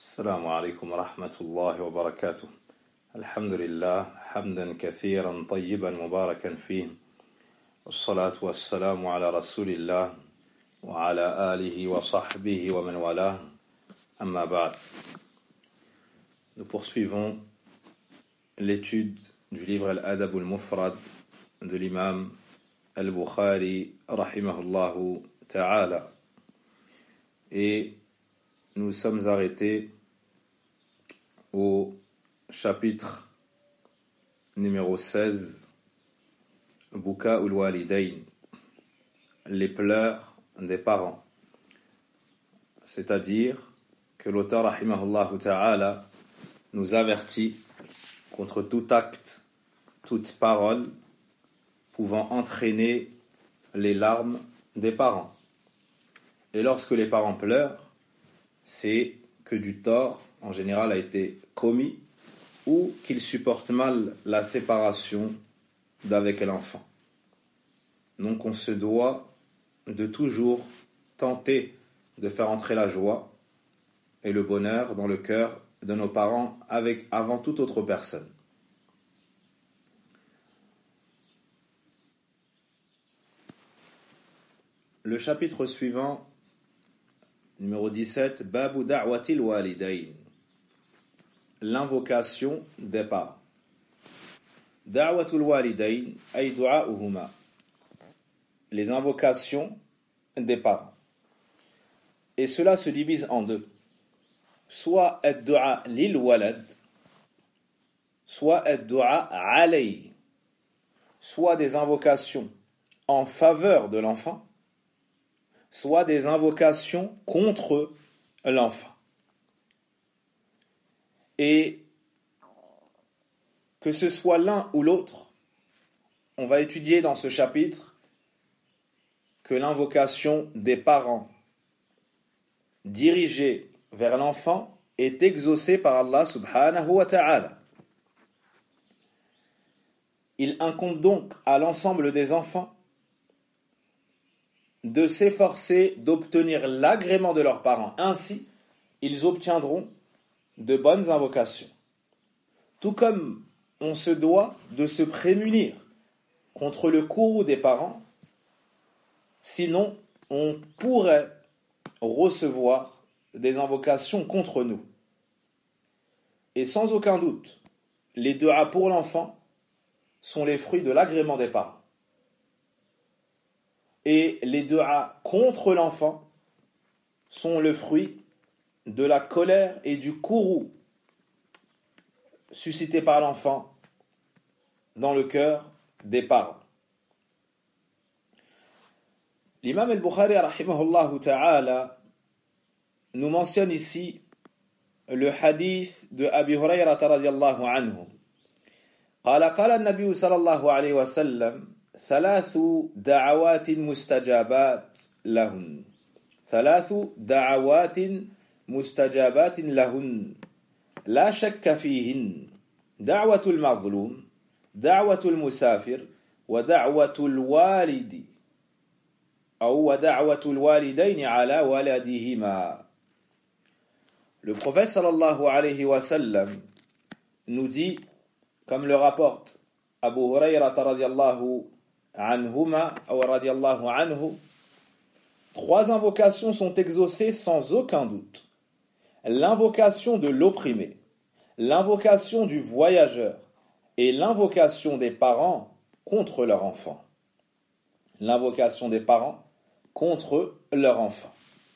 السلام عليكم ورحمة الله وبركاته. الحمد لله حمدا كثيرا طيبا مباركا فيه، والصلاة والسلام على رسول الله وعلى آله وصحبه ومن والاه. أما بعد. Nous poursuivons l'étude du livre Al-Adab al-Mufrad de l'imam Al-Bukhari rahimahullahu ta'ala. Et nous sommes arrêtés au chapitre numéro 16, Buka ul-Walidayn, les pleurs des parents. C'est-à-dire que l'auteur rahimahullahu ta'ala nous avertit contre tout acte, toute parole pouvant entraîner les larmes des parents. Et lorsque les parents pleurent, c'est que du tort, en général, a été commis ou qu'ils supportent mal la séparation d'avec l'enfant. Donc on se doit de toujours tenter de faire entrer la joie et le bonheur dans le cœur de nos parents avant toute autre personne. Le chapitre suivant, numéro 17, Babu da'watil walidayn, l'invocation des parents. Da'watul walidayn ay du'a'uhuma, les invocations des parents. Et cela se divise en deux. Soit ad-du'a lil walad, soit ad-du'a alayhi, soit des invocations en faveur de l'enfant, soit des invocations contre l'enfant. Et que ce soit l'un ou l'autre, on va étudier dans ce chapitre que l'invocation des parents dirigée vers l'enfant est exaucée par Allah subhanahu wa ta'ala. Il incombe donc à l'ensemble des enfants de s'efforcer d'obtenir l'agrément de leurs parents. Ainsi, ils obtiendront de bonnes invocations. Tout comme on se doit de se prémunir contre le courroux des parents, sinon on pourrait recevoir des invocations contre nous. Et sans aucun doute, les du'a pour l'enfant sont les fruits de l'agrément des parents. Et les du'a contre l'enfant sont le fruit de la colère et du courroux suscité par l'enfant dans le cœur des parents. L'imam al-Bukhari rahimahullah ta'ala nous mentionne ici le hadith de Abi Hurayrata radiyallahu anhu. قال النبي صلى الله عليه وسلم ثلاث دعوات مستجابات لهن ثلاث دعوات مستجابات لهن لا شك فيهن دعوة المظلوم دعوة المسافر ودعوة الوالد أو ودعوة الوالدين على ولدهما. Le prophète sallallahu alayhi wa sallam nous dit, comme le rapporte Abu Hurayrata radiyallahu anhuma ou radiyallahu anhu, trois invocations sont exaucées sans aucun doute. L'invocation de l'opprimé, l'invocation du voyageur et l'invocation des parents contre leur enfant. L'invocation des parents contre leur enfant.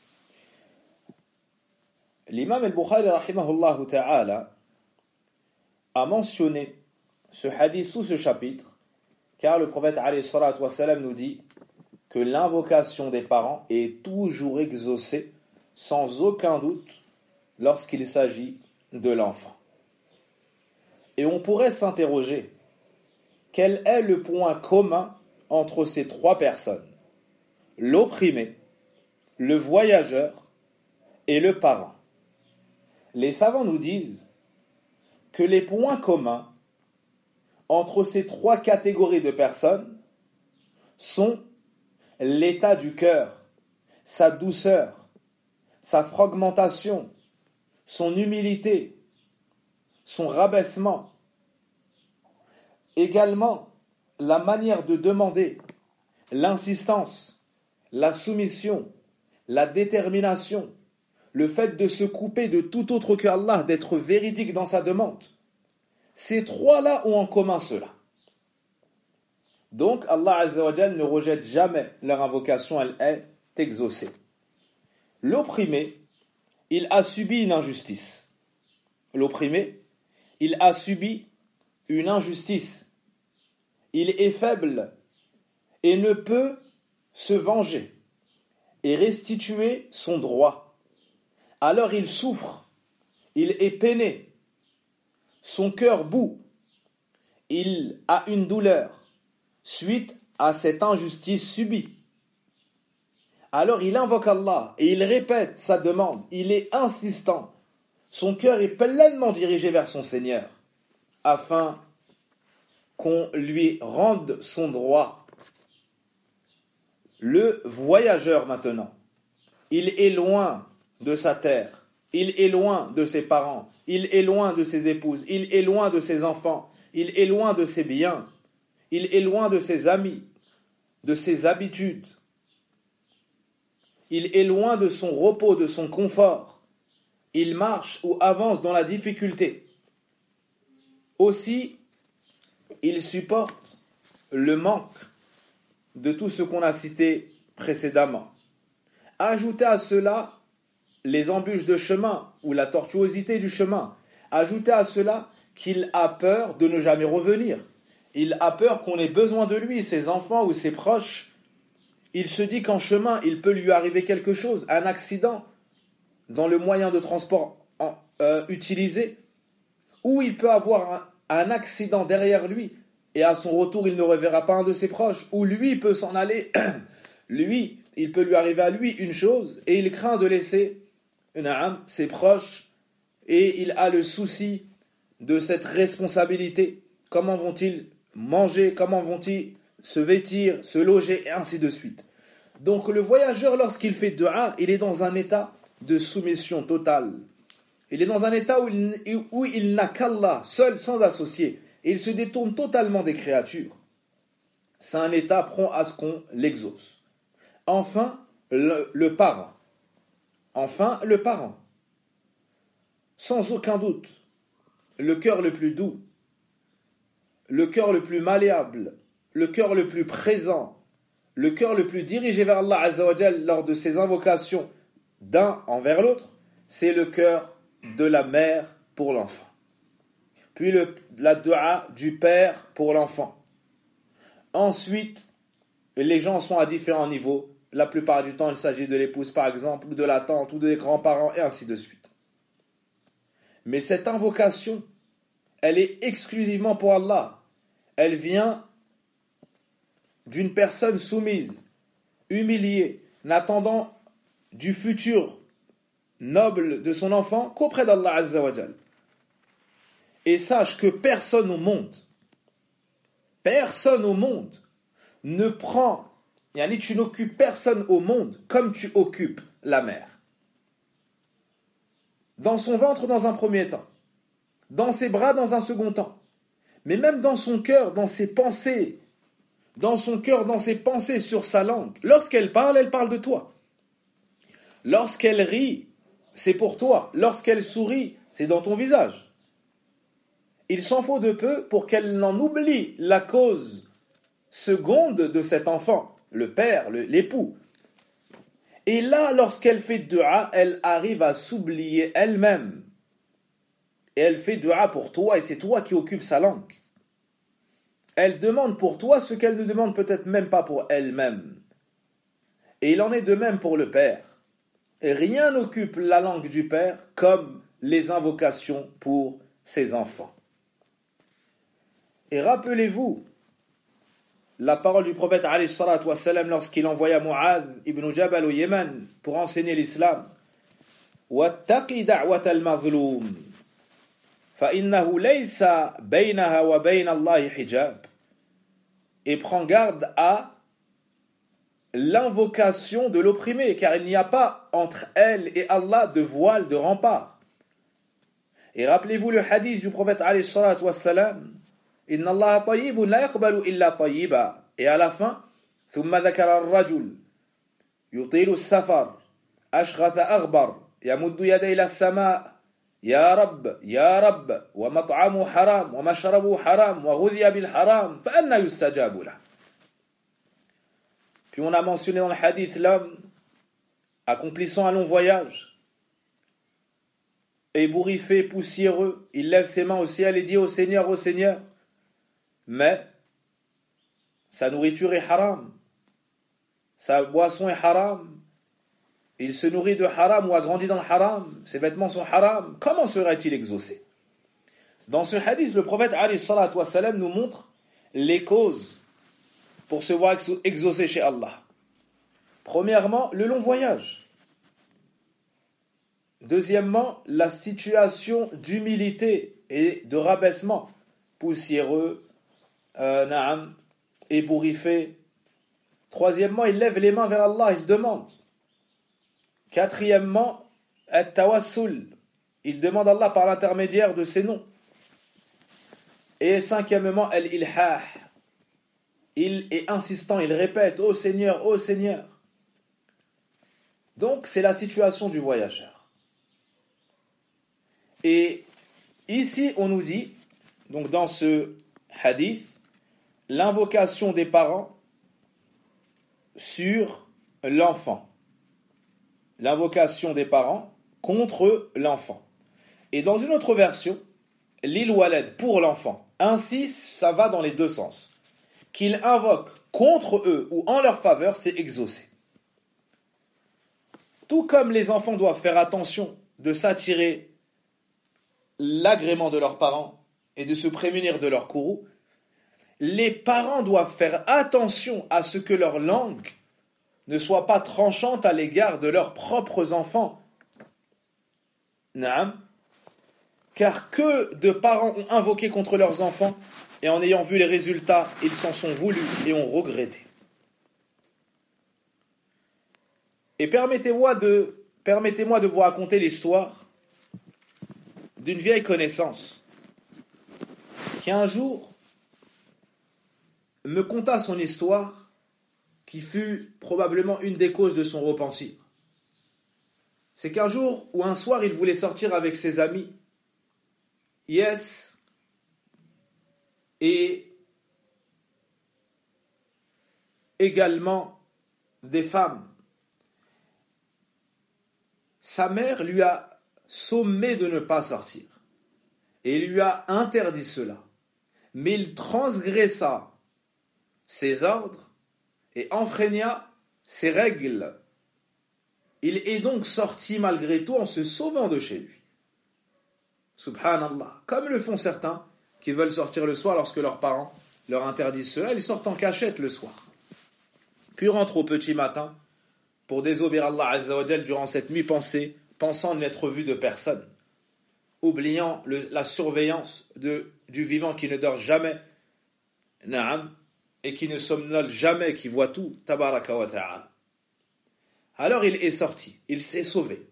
L'imam al-Bukhari rahimahullah ta'ala a mentionné ce hadith sous ce chapitre car le prophète alayhi salatu wa salam nous dit que l'invocation des parents est toujours exaucée sans aucun doute lorsqu'il s'agit de l'enfant. Et on pourrait s'interroger, quel est le point commun entre ces trois personnes, l'opprimé, le voyageur et le parent? Les savants nous disent que les points communs entre ces trois catégories de personnes sont l'état du cœur, sa douceur, sa fragmentation, son humilité, son rabaissement, également la manière de demander, l'insistance, la soumission, la détermination, le fait de se couper de tout autre que Allah, d'être véridique dans sa demande. Ces trois-là ont en commun cela. Donc Allah Azza wa Jal ne rejette jamais leur invocation, elle est exaucée. L'opprimé, il a subi une injustice. L'opprimé, il a subi une injustice. Il est faible et ne peut se venger et restituer son droit. Alors il souffre, il est peiné, son cœur bout, il a une douleur suite à cette injustice subie. Alors il invoque Allah et il répète sa demande, il est insistant, son cœur est pleinement dirigé vers son Seigneur, afin qu'on lui rende son droit. Le voyageur maintenant, il est loin de sa terre, il est loin de ses parents, il est loin de ses épouses, il est loin de ses enfants, il est loin de ses biens, il est loin de ses amis, de ses habitudes, il est loin de son repos, de son confort, il marche ou avance dans la difficulté. Aussi, il supporte le manque de tout ce qu'on a cité précédemment. Ajoutez à cela les embûches de chemin ou la tortuosité du chemin. Ajoutez à cela qu'il a peur de ne jamais revenir. Il a peur qu'on ait besoin de lui, ses enfants ou ses proches. Il se dit qu'en chemin, il peut lui arriver quelque chose, un accident dans le moyen de transport utilisé, ou il peut avoir un accident derrière lui et à son retour, il ne reverra pas un de ses proches, ou lui peut s'en aller, lui, il peut lui arriver à lui une chose, et il craint de laisser ses proches, et il a le souci de cette responsabilité. Comment vont-ils manger, comment vont-ils se vêtir, se loger, et ainsi de suite. Donc le voyageur, lorsqu'il fait dua, il est dans un état de soumission totale. Il est dans un état où il n'a qu'Allah, seul, sans associé. Et il se détourne totalement des créatures. C'est un état prompt à ce qu'on l'exauce. Enfin, le parent. Enfin, le parent. Sans aucun doute, le cœur le plus doux, le cœur le plus malléable, le cœur le plus présent, le cœur le plus dirigé vers Allah Azza wa Jal lors de ses invocations d'un envers l'autre, c'est le cœur de la mère pour l'enfant. Puis la dua du père pour l'enfant. Ensuite, les gens sont à différents niveaux. La plupart du temps, il s'agit de l'épouse par exemple, ou de la tante, ou des grands-parents, et ainsi de suite. Mais cette invocation, elle est exclusivement pour Allah. Elle vient d'une personne soumise, humiliée, n'attendant du futur noble de son enfant qu'auprès d'Allah Azza wa Jal. Et sache que personne au monde ne prend, tu n'occupes personne au monde comme tu occupes la mère. Dans son ventre dans un premier temps, dans ses bras dans un second temps, mais même dans son cœur, dans ses pensées, sur sa langue. Lorsqu'elle parle de toi. Lorsqu'elle rit, c'est pour toi. Lorsqu'elle sourit, c'est dans ton visage. Il s'en faut de peu pour qu'elle n'en oublie la cause seconde de cet enfant, le père, l'époux. Et là, lorsqu'elle fait dua, elle arrive à s'oublier elle-même. Et elle fait dua pour toi, et c'est toi qui occupes sa langue. Elle demande pour toi ce qu'elle ne demande peut-être même pas pour elle-même. Et il en est de même pour le père. Et rien n'occupe la langue du père comme les invocations pour ses enfants. Et rappelez-vous la parole du prophète alayhi salatu wassalam lorsqu'il envoya Mu'adh ibn Jabal au Yémen pour enseigner l'islam. Wattaqi da'wat al-mazlum fa innahu laysa baynaha wa bayna Allah hijab. Et prends garde à l'invocation de l'opprimé, car il n'y a pas entre elle et Allah de voile, de rempart. Et rappelez-vous le hadith du prophète alayhi salatu wassalam, Inna Allah tayyibun la yaqbalu illa tayyiba. Et à la fin, ثم ذكر الرجل يطيل السفر أشغث أغبر يمد يديه إلى السماء يا رب ومطعمه حرام ومشربه حرام وغذي بالحرام فأنى يستجاب له. Puis on a mentionné dans le hadith l'homme accomplissant un long voyage, ébouriffé, poussiéreux, il lève ses mains au ciel et dit au Seigneur, mais sa nourriture est haram, sa boisson est haram, il se nourrit de haram ou a grandi dans le haram, ses vêtements sont haram, comment serait-il exaucé? Dans ce hadith, le prophète alayhi salatu wassalam nous montre les causes pour se voir exaucé chez Allah. Premièrement, le long voyage. Deuxièmement, la situation d'humilité et de rabaissement, poussiéreux, ébouriffé. Troisièmement, il lève les mains vers Allah, il demande. Quatrièmement, at-tawassul, il demande à Allah par l'intermédiaire de ses noms. Et cinquièmement, al-ilhah, il est insistant, il répète, ô Seigneur, ô Seigneur. Donc, c'est la situation du voyageur. Et ici, on nous dit, donc dans ce hadith, l'invocation des parents sur l'enfant. L'invocation des parents contre l'enfant. Et dans une autre version, lil walad, pour l'enfant. Ainsi, ça va dans les deux sens. Qu'il invoque contre eux ou en leur faveur, c'est exaucé. Tout comme les enfants doivent faire attention de s'attirer l'agrément de leurs parents et de se prémunir de leur courroux, les parents doivent faire attention à ce que leur langue ne soit pas tranchante à l'égard de leurs propres enfants. Naam. Car que de parents ont invoqué contre leurs enfants et en ayant vu les résultats, ils s'en sont voulus et ont regretté. Et permettez-moi de vous raconter l'histoire d'une vieille connaissance qui un jour me conta son histoire qui fut probablement une des causes de son repentir. C'est qu'un jour ou un soir, il voulait sortir avec ses amis, et également des femmes. Sa mère lui a sommé de ne pas sortir et lui a interdit cela. Mais il transgressa ses ordres et enfreigna ses règles. Il est donc sorti malgré tout en se sauvant de chez lui. Subhanallah. Comme le font certains qui veulent sortir le soir lorsque leurs parents leur interdisent cela, ils sortent en cachette le soir. Puis rentrent au petit matin pour désobéir Allah Azza wa Jal durant cette nuit pensant n'être vu de personne, oubliant la surveillance du vivant qui ne dort jamais, na'am, et qui ne somnole jamais, qui voit tout, tabaraka wa ta'ala. Alors il est sorti, il s'est sauvé.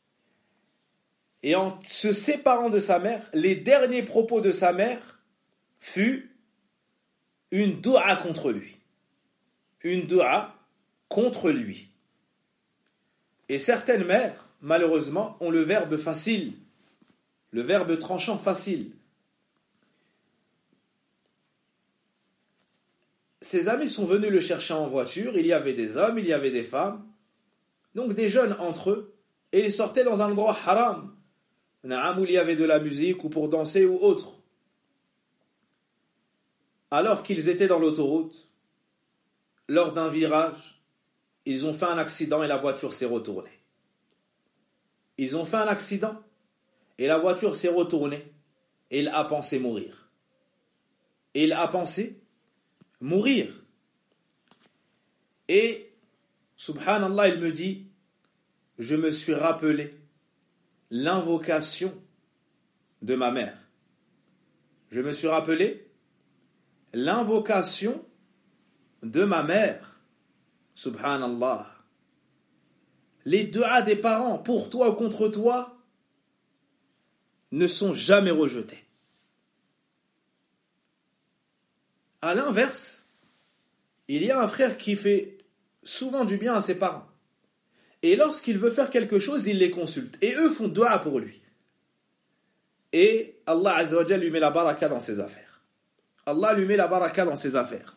Et en se séparant de sa mère, les derniers propos de sa mère fut une doua contre lui. Une doua contre lui. Et certaines mères, malheureusement, ont le verbe facile, le verbe tranchant facile. Ses amis sont venus le chercher en voiture, il y avait des hommes, il y avait des femmes, donc des jeunes entre eux, et ils sortaient dans un endroit haram, où il y avait de la musique ou pour danser ou autre. Alors qu'ils étaient dans l'autoroute, lors d'un virage, ils ont fait un accident et la voiture s'est retournée. Ils ont fait un accident et la voiture s'est retournée et il a pensé mourir. Et il a pensé mourir. Et, subhanallah, il me dit, je me suis rappelé l'invocation de ma mère. Je me suis rappelé l'invocation de ma mère. Subhanallah. Les duas des parents, pour toi ou contre toi, ne sont jamais rejetés. À l'inverse, il y a un frère qui fait souvent du bien à ses parents. Et lorsqu'il veut faire quelque chose, il les consulte. Et eux font dua pour lui. Et Allah Azza wa Jalla lui met la baraka dans ses affaires. Allah lui met la baraka dans ses affaires.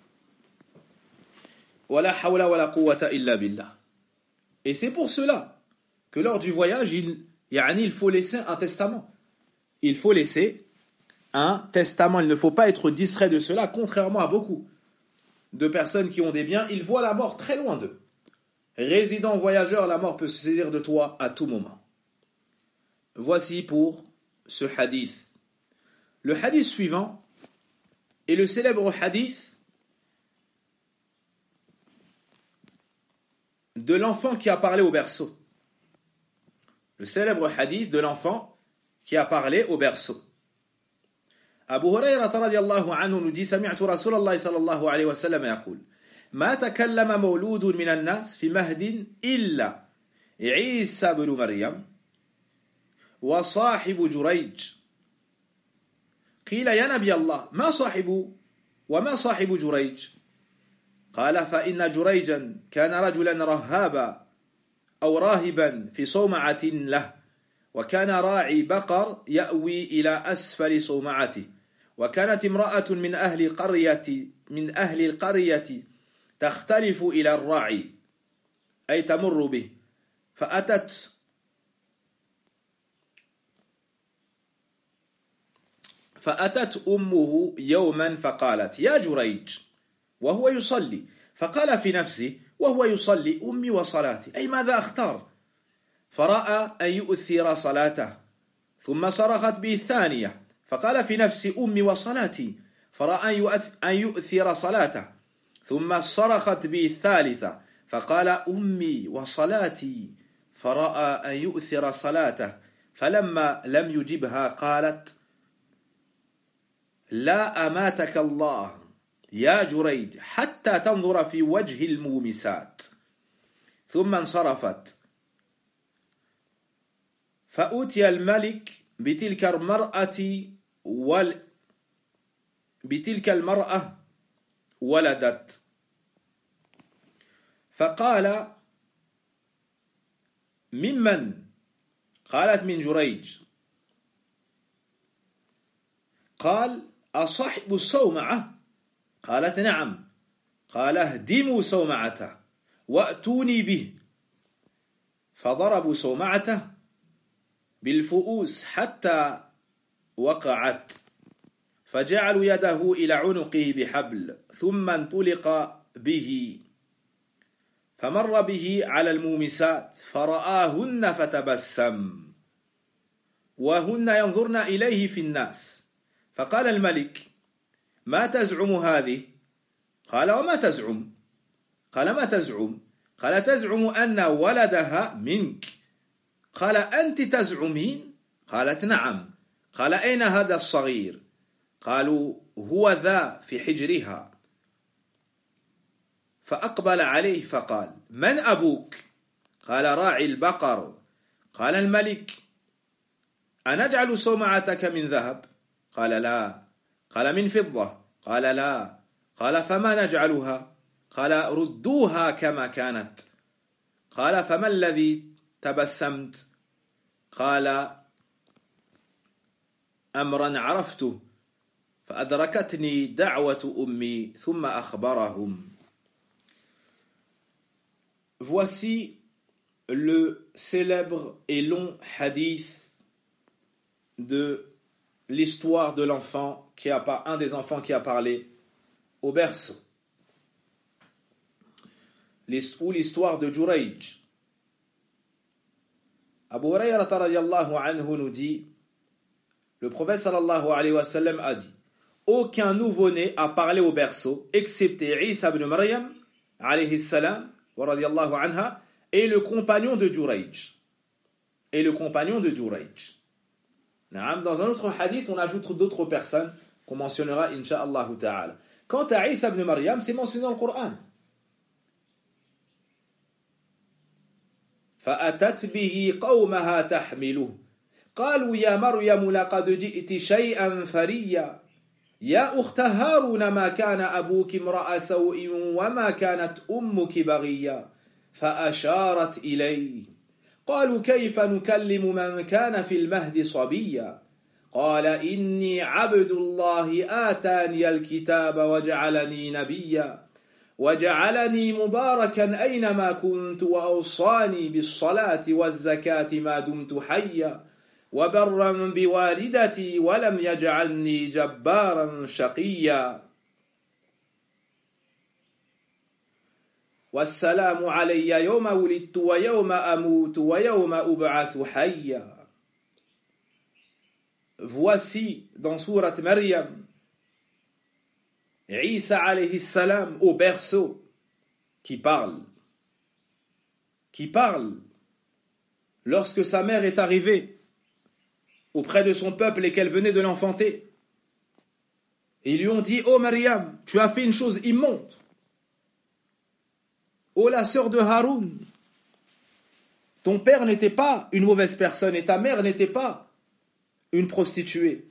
Wala hawla wala quwwata illa billah. Et c'est pour cela que lors du voyage, il faut laisser un testament. Il faut laisser un testament. Il ne faut pas être distrait de cela, contrairement à beaucoup de personnes qui ont des biens. Ils voient la mort très loin d'eux. Résident voyageur, la mort peut se saisir de toi à tout moment. Voici pour ce hadith. Le hadith suivant est le célèbre hadith de l'enfant qui a parlé au berceau. Le célèbre hadith de l'enfant qui a parlé au berceau. Abu Hurayrata radiyallahu anhu nous dit سمعت رسول الله صلى الله عليه وسلم يقول ما تكلم مولود من الناس في مهد إلا عيسى بن مريم وصاحب جريج قيل يا نبي الله وما صاحب جريج قال فإن جريجا كان رجلا رهابا أو راهبا في صومعة له وكان راعي بقر يأوي إلى أسفل صومعته وكانت امرأة من أهل القرية تختلف إلى الراعي أي تمر به فأتت أمه يوما فقالت يا جريج وهو يصلي فقال في نفسه وهو يصلي أمي وصلاتي أي ماذا أختار فرأى أن يؤثر صلاته ثم صرخت به الثانية فقال في نفسي أمي وصلاتي فرأى أن يؤثر صلاته ثم صرخت به الثالثة فقال أمي وصلاتي فرأى أن يؤثر صلاته فلما لم يجبها قالت لا أماتك الله يا جريج حتى تنظر في وجه المومسات ثم انصرفت فأتي الملك بتلك المرأة ولدت فقال ممن قالت من جريج قال أصاحب الصومعة قالت نعم قال اهدموا صومعته وأتوني به فضربوا صومعته بالفؤوس حتى وقعت فجعلوا يده إلى عنقه بحبل ثم انطلق به فمر به على المومسات فرآهن فتبسم وهن ينظرن إليه في الناس فقال الملك ما تزعم هذه قال وما تزعم قال ما تزعم قال تزعم أن ولدها منك قال أنت تزعمين قالت نعم قال أين هذا الصغير قالوا هو ذا في حجرها فأقبل عليه فقال من أبوك قال راعي البقر قال الملك أنجعل صومعتك من ذهب قال لا قال من فضة قال لا قال فما نجعلها قال ردوها كما كانت قال فما الذي تبسمت قال أمرا عرفته فأدركتني دعوة أمي ثم أخبرهم. Voici le célèbre et long hadith de l'histoire de l'enfant un des enfants qui a parlé au berceau, ou l'histoire de Jurayj. Abu Hurayrata radiyallahu anhu nous dit, le prophète sallallahu alayhi wa sallam a dit, aucun nouveau-né a parlé au berceau excepté Isa ibn Maryam alayhi salam wa radiyallahu anha et le compagnon de Jurayj. Dans un autre hadith, on ajoute d'autres personnes qu'on mentionnera insha'Allah ta'ala. Quant à Isa ibn Maryam, c'est mentionné dans le Coran. فأتت به قومها تحمله قالوا يا مريم لقد جئت شيئا فريا يا أخت هارون ما كان أبوك امرأ سوء وما كانت أمك بغيا فأشارت إليه قالوا كيف نكلم من كان في المهد صبيا قال إني عبد الله آتاني الكتاب وجعلني نبيا وجعلني مباركا أينما كنت وأوصاني بالصلاة والزكاة ما دمت حيا وبرا بوالدتي ولم يجعلني جبارا شقيا والسلام علي يوم ولدت ويوم أموت ويوم أبعث حيا. Voici dans sourate Maryam Isa alayhi salam au berceau qui parle lorsque sa mère est arrivée auprès de son peuple et qu'elle venait de l'enfanter. Et ils lui ont dit: oh Maryam, tu as fait une chose immonde. Oh la sœur de Haroun, ton père n'était pas une mauvaise personne et ta mère n'était pas une prostituée.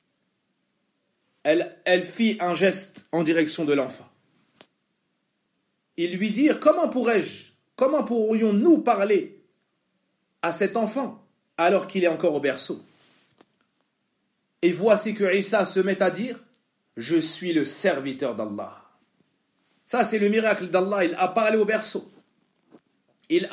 Elle fit un geste en direction de l'enfant. Ils lui dirent: comment pourrions-nous parler à cet enfant alors qu'il est encore au berceau? Et voici que Isa se met à dire: je suis le serviteur d'Allah. Ça, c'est le miracle d'Allah. Il a parlé au berceau. Et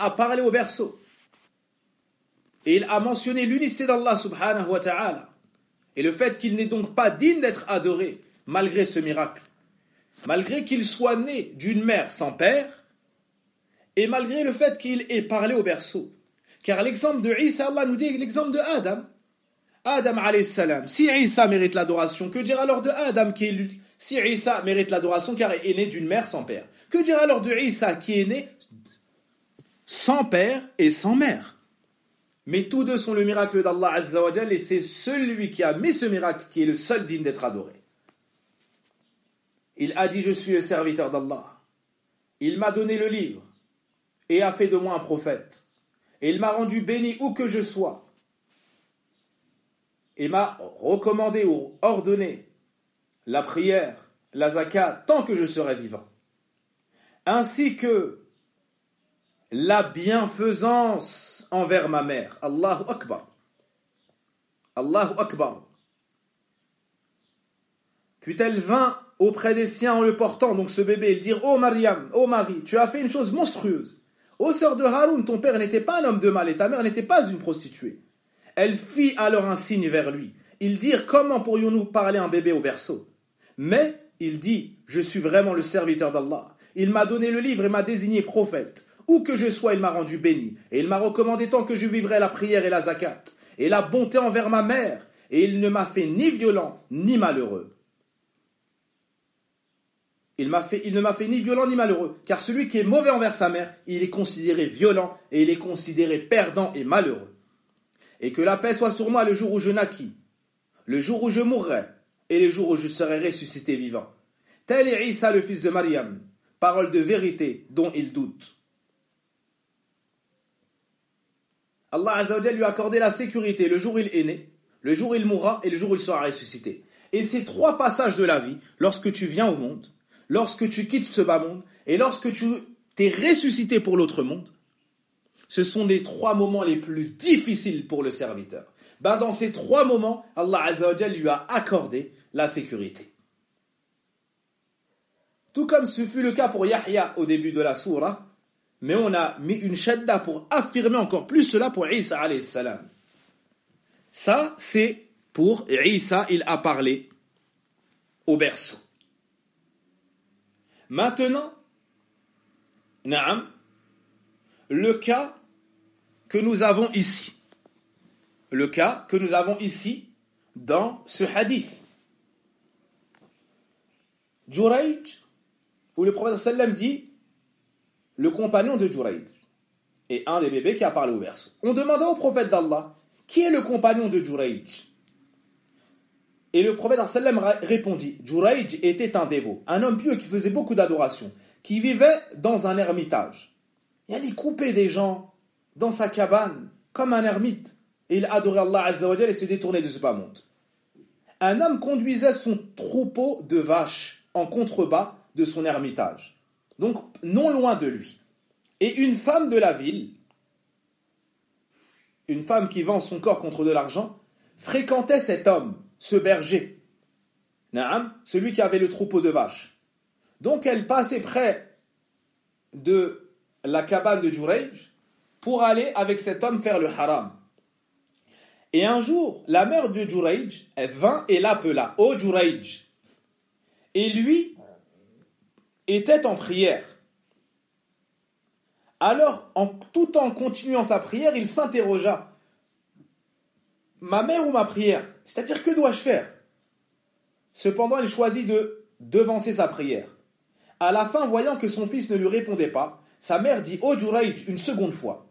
il a mentionné l'unicité d'Allah subhanahu wa ta'ala. Et le fait qu'il n'est donc pas digne d'être adoré malgré ce miracle. Malgré qu'il soit né d'une mère sans père. Et malgré le fait qu'il ait parlé au berceau. Car l'exemple de Isa, Allah nous dit l'exemple de Adam. Adam alayhi salam. Si Isa mérite l'adoration, que dire alors de Adam qui est lui? Si Isa mérite l'adoration car il est né d'une mère sans père, que dire alors de Isa qui est né sans père et sans mère? Mais tous deux sont le miracle d'Allah Azza wa Jal et c'est celui qui a mis ce miracle qui est le seul digne d'être adoré. Il a dit: je suis le serviteur d'Allah. Il m'a donné le livre et a fait de moi un prophète. Et il m'a rendu béni où que je sois. Et m'a recommandé ou ordonné la prière, la zakat, tant que je serai vivant. Ainsi que la bienfaisance envers ma mère. Allahu Akbar. Allahu Akbar. Puis elle vint auprès des siens en le portant, donc ce bébé, il dit: oh Maryam, oh Marie, tu as fait une chose monstrueuse. Ô sœur de Haroun, ton père n'était pas un homme de mal et ta mère n'était pas une prostituée. Elle fit alors un signe vers lui. Ils dirent: comment pourrions-nous parler à un bébé au berceau? Mais il dit: je suis vraiment le serviteur d'Allah. Il m'a donné le livre et m'a désigné prophète. Où que je sois, il m'a rendu béni. Et il m'a recommandé tant que je vivrai la prière et la zakat. Et la bonté envers ma mère. Et il ne m'a fait ni violent ni malheureux. Il ne m'a fait ni violent ni malheureux. Car celui qui est mauvais envers sa mère, il est considéré violent et il est considéré perdant et malheureux. Et que la paix soit sur moi le jour où je naquis, le jour où je mourrai, et le jour où je serai ressuscité vivant. Tel est Isa, le fils de Maryam, parole de vérité dont il doute. Allah Azza wa Jalla lui a accordé la sécurité le jour où il est né, le jour où il mourra et le jour où il sera ressuscité. Et ces trois passages de la vie, lorsque tu viens au monde, lorsque tu quittes ce bas monde et lorsque tu t'es ressuscité pour l'autre monde, ce sont les trois moments les plus difficiles pour le serviteur. Dans ces trois moments, Allah Azza wa Jalla lui a accordé la sécurité. Tout comme ce fut le cas pour Yahya au début de la sourate, mais on a mis une shadda pour affirmer encore plus cela pour Isa alayhi salam. Ça, c'est pour Isa, il a parlé au berceau. Maintenant, Naam, le cas que nous avons ici. Le cas que nous avons ici dans ce hadith. Jurayj, où le prophète sallam dit le compagnon de Jurayj et un des bébés qui a parlé au berceau. On demanda au prophète d'Allah qui est le compagnon de Jurayj. Et le prophète sallam répondit: Jurayj était un dévot, un homme pieux qui faisait beaucoup d'adoration, qui vivait dans un ermitage. Il a dit couper des gens dans sa cabane comme un ermite. et il adorait Allah Azza wa Jal et se détournait de ce bas monde. Un homme conduisait son troupeau de vaches en contrebas de son ermitage, donc non loin de lui. Et une femme de la ville, une femme qui vend son corps contre de l'argent, fréquentait cet homme, ce berger, Naam, celui qui avait le troupeau de vaches. Donc elle passait près de la cabane de Jurayj pour aller avec cet homme faire le haram. Et un jour, la mère de Jurayj, elle vint et l'appela, ô Jurayj. Et lui était en prière. Alors, tout en continuant sa prière, il s'interrogea. Ma mère ou ma prière? C'est-à-dire, que dois-je faire? Cependant, il choisit de devancer sa prière. À la fin, voyant que son fils ne lui répondait pas, sa mère dit, ô Jurayj, une seconde fois.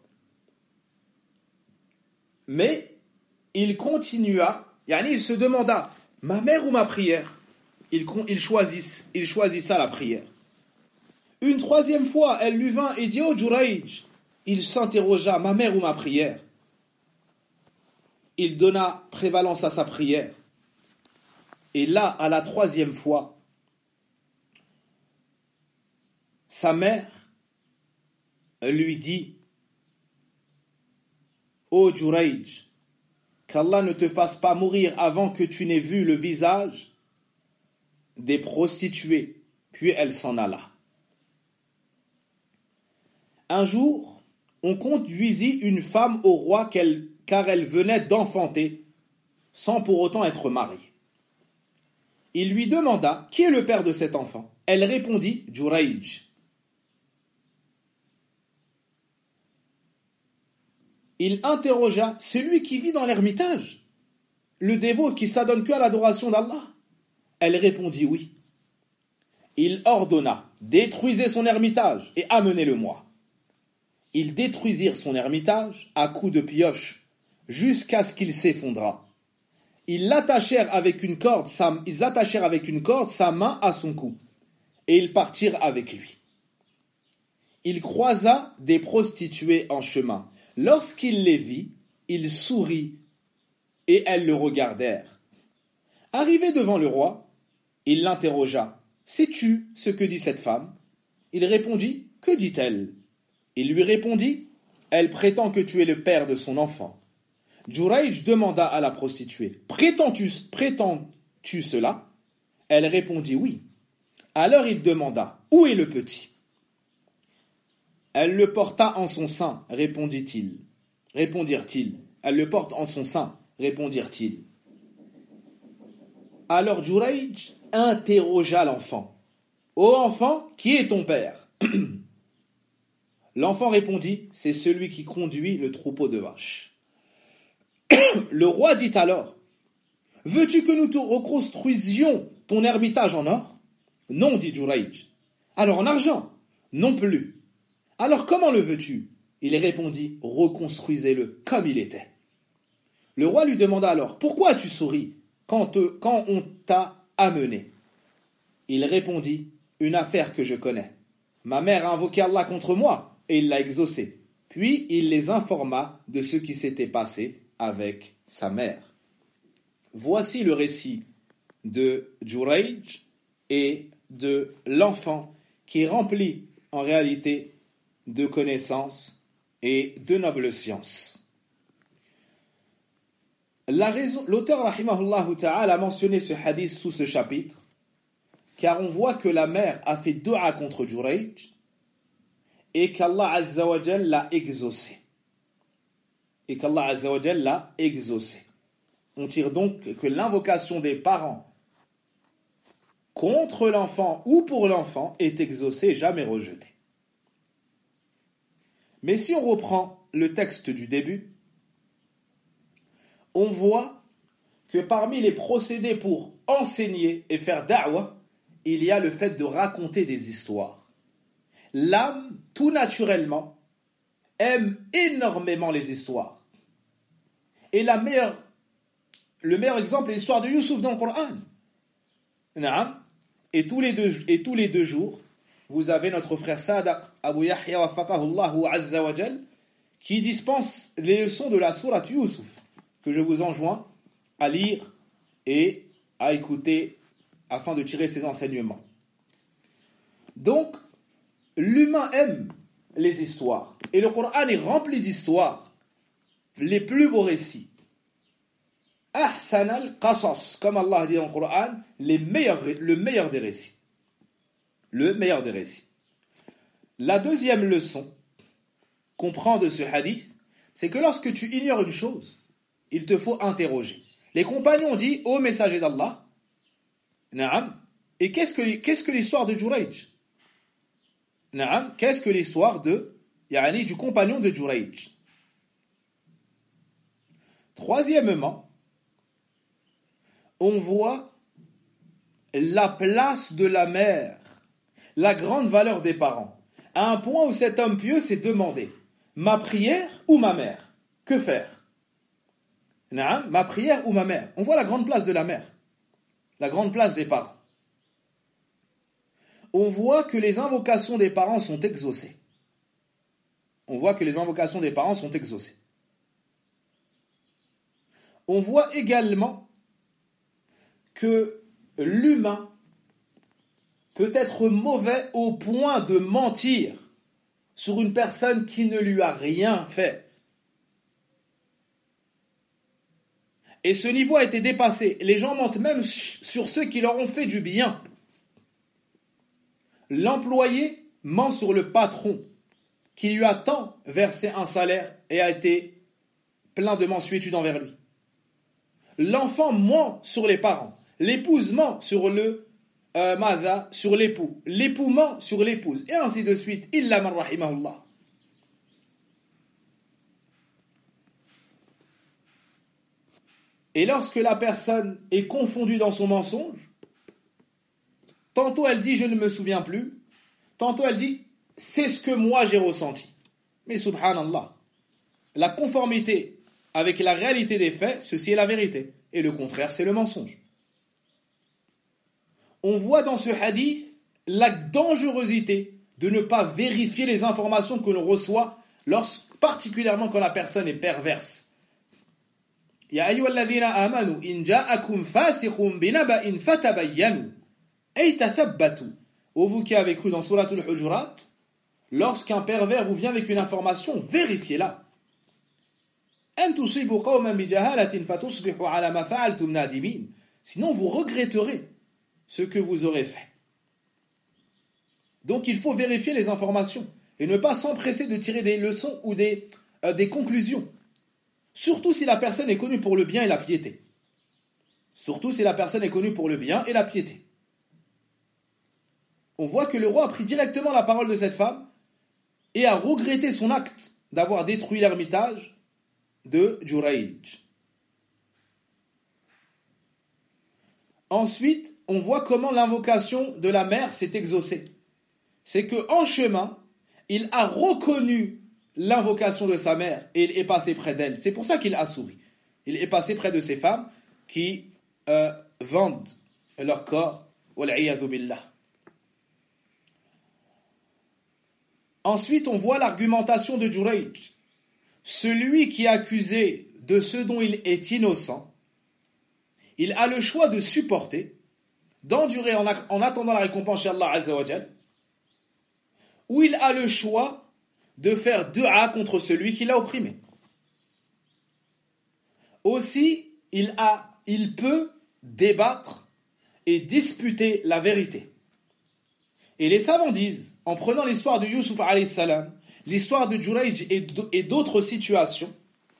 Mais il continua, il se demanda, ma mère ou ma prière? Il choisissa la prière. Une troisième fois, elle lui vint et dit, ô Jurayj, il s'interrogea, ma mère ou ma prière? Il donna prévalence à sa prière. Et là, à la troisième fois, sa mère lui dit, ô Jurayj, qu'Allah ne te fasse pas mourir avant que tu n'aies vu le visage des prostituées. Puis elle s'en alla. Un jour, on conduisit une femme au roi car elle venait d'enfanter, sans pour autant être mariée. Il lui demanda, qui est le père de cet enfant? Elle répondit, Jurayj. Il interrogea, celui qui vit dans l'ermitage, le dévot qui s'adonne que à l'adoration d'Allah? Elle répondit, oui. Il ordonna, détruisez son ermitage et amenez-le-moi. Ils détruisirent son ermitage à coups de pioche, jusqu'à ce qu'il s'effondra. Ils attachèrent avec une corde sa main à son cou, et ils partirent avec lui. Il croisa des prostituées en chemin. Lorsqu'il les vit, il sourit, et elles le regardèrent. Arrivé devant le roi, il l'interrogea. Sais-tu ce que dit cette femme? Il répondit, que dit-elle? Il lui répondit, elle prétend que tu es le père de son enfant. Jurayj demanda à la prostituée, prétends-tu cela? Elle répondit oui. Alors il demanda, où est le petit? Elle le porta en son sein, répondirent-ils. Elle le porte en son sein, répondirent-ils. Alors Jurayj interrogea l'enfant. Ô enfant, qui est ton père? L'enfant répondit, c'est celui qui conduit le troupeau de vaches. Le roi dit alors, veux-tu que nous te reconstruisions ton ermitage en or? Non, dit Jurayj. Alors en argent? Non plus. Alors comment le veux-tu? Il répondit, reconstruisez-le comme il était. Le roi lui demanda alors, pourquoi as-tu souri quand on t'a amené? Il répondit, une affaire que je connais. Ma mère a invoqué Allah contre moi et il l'a exaucé. Puis il les informa de ce qui s'était passé avec sa mère. Voici le récit de Jurayj et de l'enfant qui est rempli en réalité de connaissances et de nobles sciences. L'auteur rahimahullah ta'ala a mentionné ce hadith sous ce chapitre car on voit que la mère a fait dua contre Jurayj et qu'Allah Azza wa Jal l'a exaucé. On tire donc que l'invocation des parents contre l'enfant ou pour l'enfant est exaucée et jamais rejetée. Mais si on reprend le texte du début, on voit que parmi les procédés pour enseigner et faire da'wah, il y a le fait de raconter des histoires. L'âme, tout naturellement, aime énormément les histoires. Et le meilleur exemple est l'histoire de Youssouf dans le Coran. Et tous les deux jours, vous avez notre frère Sadaq, Abu Yahya wa Faqahullahu Azza wa Jal, qui dispense les leçons de la sourate Youssouf. que je vous enjoins à lire et à écouter afin de tirer ces enseignements. Donc, l'humain aime les histoires. Et le Coran est rempli d'histoires. Les plus beaux récits. Ahsan al-qasas, comme Allah dit dans le Coran, le meilleur des récits. Le meilleur des récits. La deuxième leçon qu'on prend de ce hadith, c'est que lorsque tu ignores une chose, il te faut interroger. Les compagnons disent, ô messager d'Allah, Naam, et qu'est-ce que l'histoire de Jurayj? Naam, qu'est-ce que l'histoire du compagnon de Jurayj? Troisièmement, on voit la place de la mère, la grande valeur des parents, à un point où cet homme pieux s'est demandé, ma prière ou ma mère? Que faire? Naam, ma prière ou ma mère? On voit la grande place de la mère, la grande place des parents. On voit que les invocations des parents sont exaucées. On voit que les invocations des parents sont exaucées. On voit également que l'humain peut être mauvais au point de mentir sur une personne qui ne lui a rien fait. Et ce niveau a été dépassé. Les gens mentent même sur ceux qui leur ont fait du bien. L'employé ment sur le patron qui lui a tant versé un salaire et a été plein de mansuétude envers lui. L'enfant ment sur les parents. L'épouse ment sur sur l'époux. L'époux ment sur l'épouse. Et ainsi de suite. Illa man rahimahullah. Et lorsque la personne est confondue dans son mensonge, tantôt elle dit je ne me souviens plus, tantôt elle dit c'est ce que moi j'ai ressenti. Mais subhanallah, la conformité avec la réalité des faits, ceci est la vérité. Et le contraire, c'est le mensonge. On voit dans ce hadith la dangerosité de ne pas vérifier les informations que l'on reçoit, particulièrement quand la personne est perverse. Ya ayyuhalladhina amanu in ja'akum fasiqun binaba'in fatabayyanu ay tathabbatu. Ô vous qui avez cru dans Suratul Hujurat, lorsqu'un pervers vous vient avec une information, vérifiez-la. Sinon vous regretterez ce que vous aurez fait. Donc il faut vérifier les informations et ne pas s'empresser de tirer des leçons ou des conclusions. Surtout si la personne est connue pour le bien et la piété. Surtout si la personne est connue pour le bien et la piété. On voit que le roi a pris directement la parole de cette femme et a regretté son acte d'avoir détruit l'ermitage de Jurayj. Ensuite, on voit comment l'invocation de la mère s'est exaucée. C'est qu'en chemin, il a reconnu l'invocation de sa mère et il est passé près d'elle. C'est pour ça qu'il a souri. Il est passé près de ces femmes qui vendent leur corps. Wal'iyadhu billah. Ensuite, on voit l'argumentation de Jurayj. Celui qui est accusé de ce dont il est innocent, il a le choix de supporter, d'endurer en attendant la récompense chez Allah Azza wa Jal, ou il a le choix de faire dua contre celui qui l'a opprimé. Aussi, il peut débattre et disputer la vérité. Et les savants disent, en prenant l'histoire de Yusuf alayhi salam, l'histoire de Jurayj et d'autres situations,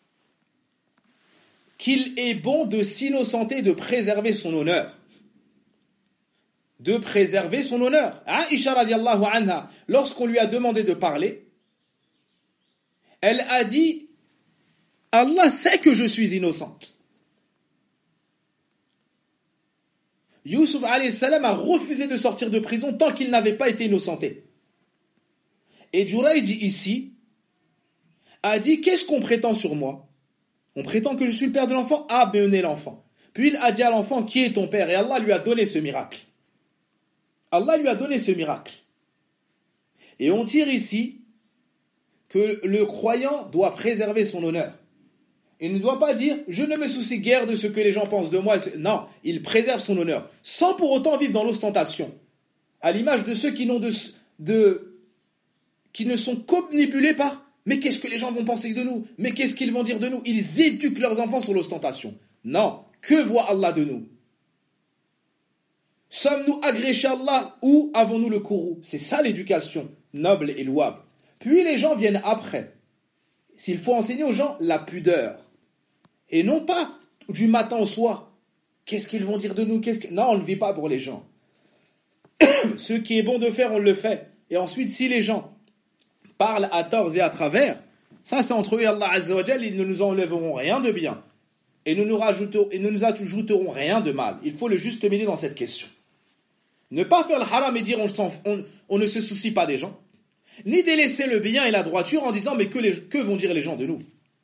qu'il est bon de s'innocenter, de préserver son honneur. De préserver son honneur. Aïcha radiallahu anha, lorsqu'on lui a demandé de parler, elle a dit, Allah sait que je suis innocente. Yusuf alayhi salam a refusé de sortir de prison tant qu'il n'avait pas été innocenté. Et Jurayj ici a dit, qu'est-ce qu'on prétend sur moi? On prétend que je suis le père de l'enfant. Ah, mais on est l'enfant. Puis il a dit à l'enfant, qui est ton père? Et Allah lui a donné ce miracle. Allah lui a donné ce miracle. Et on tire ici que le croyant doit préserver son honneur. Il ne doit pas dire « je ne me soucie guère de ce que les gens pensent de moi ». Non, il préserve son honneur, sans pour autant vivre dans l'ostentation. À l'image de ceux qui ne sont qu'omnibulés par « mais qu'est-ce que les gens vont penser de nous? Mais qu'est-ce qu'ils vont dire de nous ?» Ils éduquent leurs enfants sur l'ostentation. Non, que voit Allah de nous? Sommes-nous agréés chez Allah ou avons-nous le courroux? C'est ça l'éducation, noble et louable. Puis les gens viennent après. S'il faut enseigner aux gens la pudeur. Et non pas du matin au soir. Qu'est-ce qu'ils vont dire de nous? Non, on ne vit pas pour les gens. Ce qui est bon de faire, on le fait. Et ensuite, si les gens parlent à tort et à travers, ça c'est entre eux et Allah Azza wa Jal, ils ne nous enlèveront rien de bien. Et ne nous ajouteront rien de mal. Il faut le juste milieu dans cette question. Ne pas faire le haram et dire on ne se soucie pas des gens. Ni délaisser le bien et la droiture en disant mais que vont dire les gens de nous?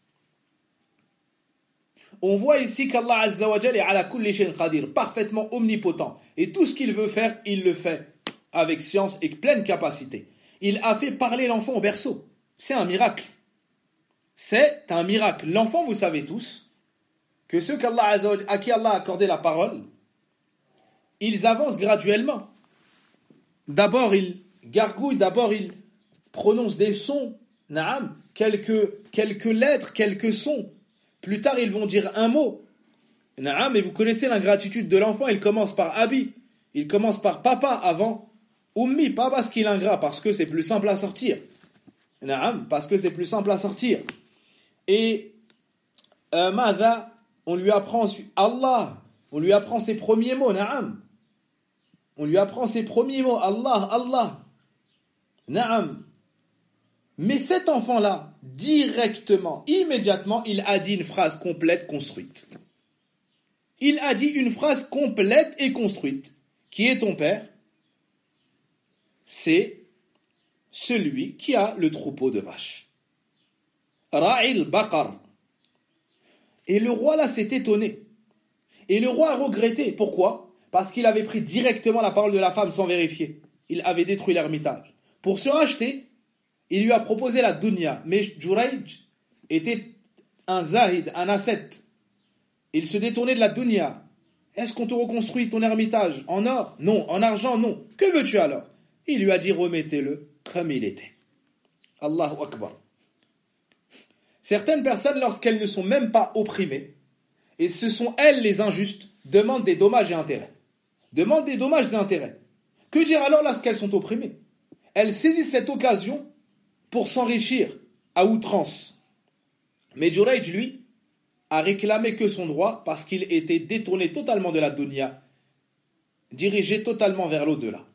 On voit ici qu'Allah Azza wa Jal est ala kulli shay'in qadir, parfaitement omnipotent. Et tout ce qu'il veut faire, il le fait avec science et pleine capacité. Il a fait parler l'enfant au berceau. C'est un miracle. C'est un miracle. L'enfant, vous savez tous, que ceux à qui Allah a accordé la parole, ils avancent graduellement. D'abord, ils gargouillent, d'abord, ils prononcent des sons, na'am, quelques lettres, quelques sons. Plus tard, ils vont dire un mot. Na'am, et vous connaissez l'ingratitude de l'enfant, il commence par Abi, il commence par papa avant Ummi, pas parce qu'il est ingrat, parce que c'est plus simple à sortir. Na'am, parce que c'est plus simple à sortir. Et Mada, on lui apprend Allah, on lui apprend ses premiers mots, na'am. On lui apprend ses premiers mots, Allah, Allah. Na'am. Mais cet enfant-là, directement, immédiatement, il a dit une phrase complète, construite. Il a dit une phrase complète et construite. Qui est ton père? C'est celui qui a le troupeau de vaches. Ra'il baqar. Et le roi là s'est étonné. Et le roi a regretté. Pourquoi? Parce qu'il avait pris directement la parole de la femme sans vérifier. Il avait détruit l'ermitage. Pour se racheter, il lui a proposé la dunya. Mais Jurayj était un zahid, un ascète. Il se détournait de la dunya. Est-ce qu'on te reconstruit ton ermitage en or? Non. En argent? Non. Que veux-tu alors? Il lui a dit remettez-le comme il était. Allahu Akbar. Certaines personnes, lorsqu'elles ne sont même pas opprimées, et ce sont elles les injustes, demandent des dommages et intérêts. Demandent des dommages et intérêts. Que dire alors lorsqu'elles sont opprimées? Elles saisissent cette occasion pour s'enrichir à outrance. Mais Jurayj, lui, a réclamé que son droit parce qu'il était détourné totalement de la dunya, dirigé totalement vers l'au-delà.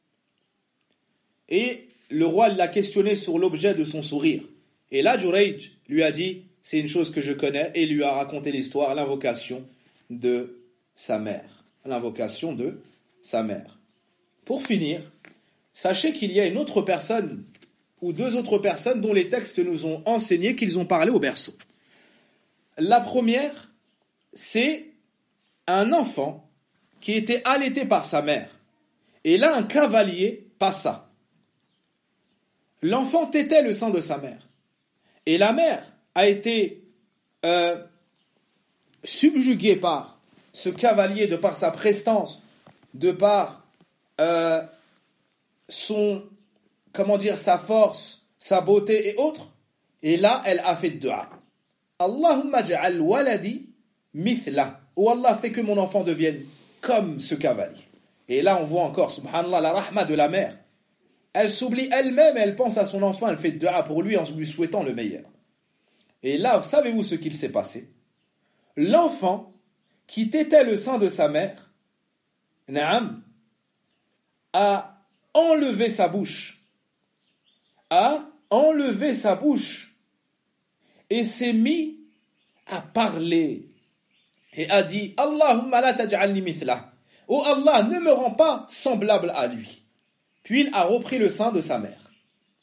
Et le roi l'a questionné sur l'objet de son sourire. Et là, Jurayj lui a dit, c'est une chose que je connais, et lui a raconté l'histoire, l'invocation de sa mère. L'invocation de sa mère. Pour finir, sachez qu'il y a une autre personne, ou deux autres personnes dont les textes nous ont enseigné qu'ils ont parlé au berceau. La première, c'est un enfant qui était allaité par sa mère. Et là, un cavalier passa. L'enfant tétait le sein de sa mère. Et la mère a été subjuguée par ce cavalier, de par sa prestance, de par sa force, sa beauté et autres. Et là, elle a fait dua. Allahumma ja'al waladi mithla. Oh Allah, fait que mon enfant devienne comme ce cavalier. Et là, on voit encore, subhanallah, la rahma de la mère. Elle s'oublie elle-même, elle pense à son enfant, elle fait dua pour lui en lui souhaitant le meilleur. Et là, savez-vous ce qu'il s'est passé? L'enfant qui tétait le sein de sa mère, Naam, a enlevé sa bouche. Et s'est mis à parler. Et a dit, Allahumma la taj'alni mithlah. Oh Allah, ne me rends pas semblable à lui. Puis il a repris le sein de sa mère.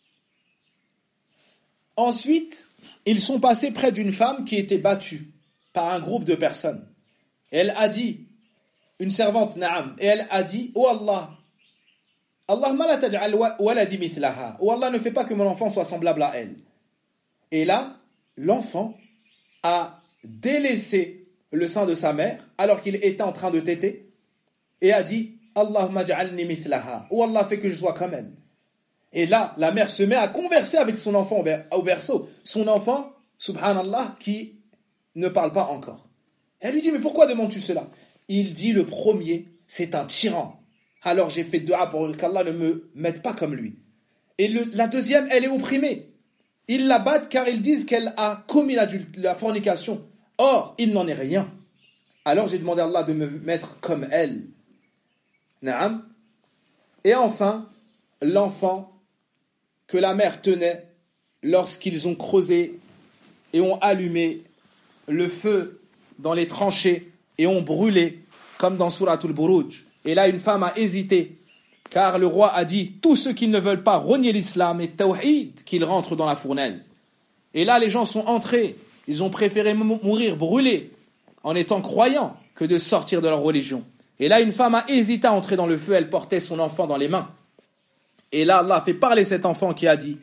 Ensuite, ils sont passés près d'une femme qui était battue par un groupe de personnes. Et elle a dit, une servante, Naam, et elle a dit, oh Allah, Allahumma la taj'al waladi mithlaha. Oh Allah, ne fais pas que mon enfant soit semblable à elle. Et là, l'enfant a délaissé le sein de sa mère alors qu'il était en train de téter et a dit Allahumma ja'alni mithlaha, ou Allah fait que je sois comme elle. Et là, la mère se met à converser avec son enfant au berceau. Son enfant, subhanallah, qui ne parle pas encore. Elle lui dit, mais pourquoi demandes-tu cela? Il dit, le premier, c'est un tyran. Alors j'ai fait dua pour qu'Allah ne me mette pas comme lui. Et la deuxième, elle est opprimée. Ils la battent car ils disent qu'elle a commis la fornication. Or, il n'en est rien. Alors j'ai demandé à Allah de me mettre comme elle. Naam. Et enfin, l'enfant que la mère tenait lorsqu'ils ont creusé et ont allumé le feu dans les tranchées et ont brûlé, comme dans Suratul Buruj. Et là, une femme a hésité, car le roi a dit, tous ceux qui ne veulent pas renier l'islam et tawhid, qu'ils rentrent dans la fournaise. Et là, les gens sont entrés, ils ont préféré mourir brûlés, en étant croyants, que de sortir de leur religion. Et là, une femme a hésité à entrer dans le feu, elle portait son enfant dans les mains. Et là, Allah fait parler cet enfant qui a dit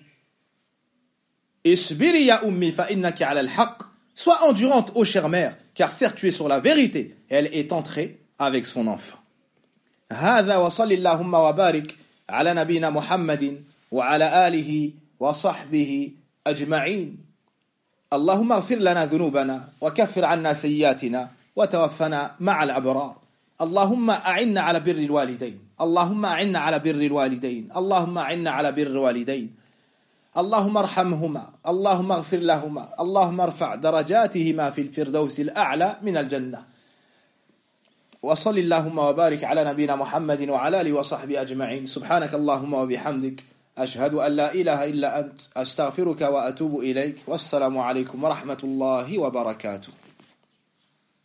Isbiri ya ummi fa innaki ala al-haq. Sois endurante, ô chère mère, car certes tu es sur la vérité. Et elle est entrée avec son enfant. هذا وصل اللهم وبارك على نبينا محمد وعلى آله وصحبه أجمعين. اللهم اغفر لنا ذنوبنا وكفر عنا سيئاتنا وتوفنا مع الأبرار. اللهم أعنا على بر الوالدين. اللهم أعنا على بر الوالدين. اللهم أعنا على بر الوالدين. اللهم ارحمهما. اللهم اغفر لهما. اللهم ارفع درجاتهما في الفردوس الأعلى من الجنة. وصل اللهم وبارك على نبينا محمد وعلى آله وصحبه أجمعين. سبحانك اللهم وبحمدك أشهد أن لا إله إلا أنت أستغفرك وأتوب إليك. والسلام عليكم ورحمة الله وبركاته.